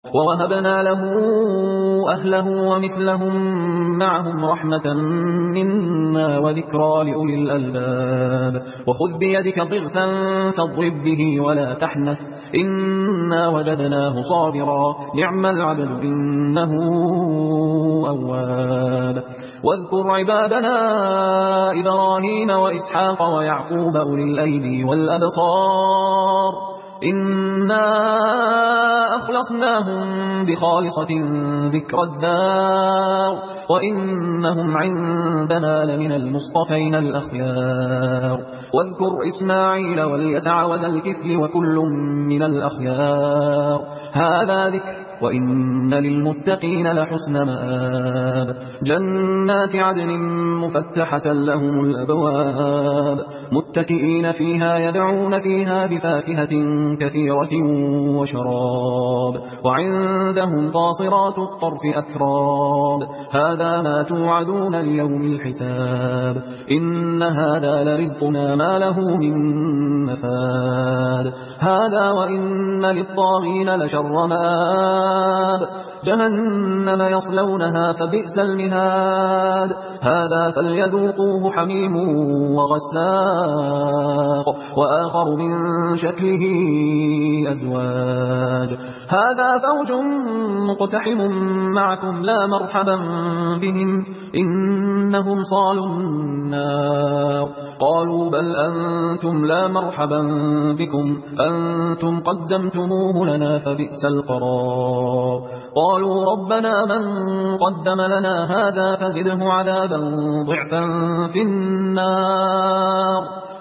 ووهبنا له أهله ومثلهم معهم رحمة منا وذكرى لأولي الألباب وخذ بيدك ضغثا فاضرب به ولا تحنث إنا وجدناه صابرا نعم العبد إنه أواب واذكر عبادنا إبراهيم وإسحاق ويعقوب أولي الأيدي والأبصار إنا أخلصناهم بخالصة ذكر الدار وإنهم عندنا لمن المصطفين الأخيار واذكر إسماعيل واليسع وذا الكفل وكل من الأخيار هذا ذكر وإن للمتقين لحسن مآب جنات عدن مفتحة لهم الأبواب متكئين فيها يدعون فيها بفاكهة كثيرة وشراب وعندهم قاصرات الطرف أتراب هذا ما توعدون ليوم الحساب إن هذا لرزقنا ما له من نفاد هذا وإن للطاغين لشر مآب جهنم يصلونها فبئس المهاد هذا فليذوقوه حميم وغساق وآخر من شكله أزواج هذا فوج مقتحم معكم لا مرحبا بهم إنهم صالوا النار قالوا بل أنتم لا مرحبا بكم أنتم قدمتموه لنا فبئس القرار قالوا ربنا من قدم لنا هذا فزده عذابا ضعفا في النار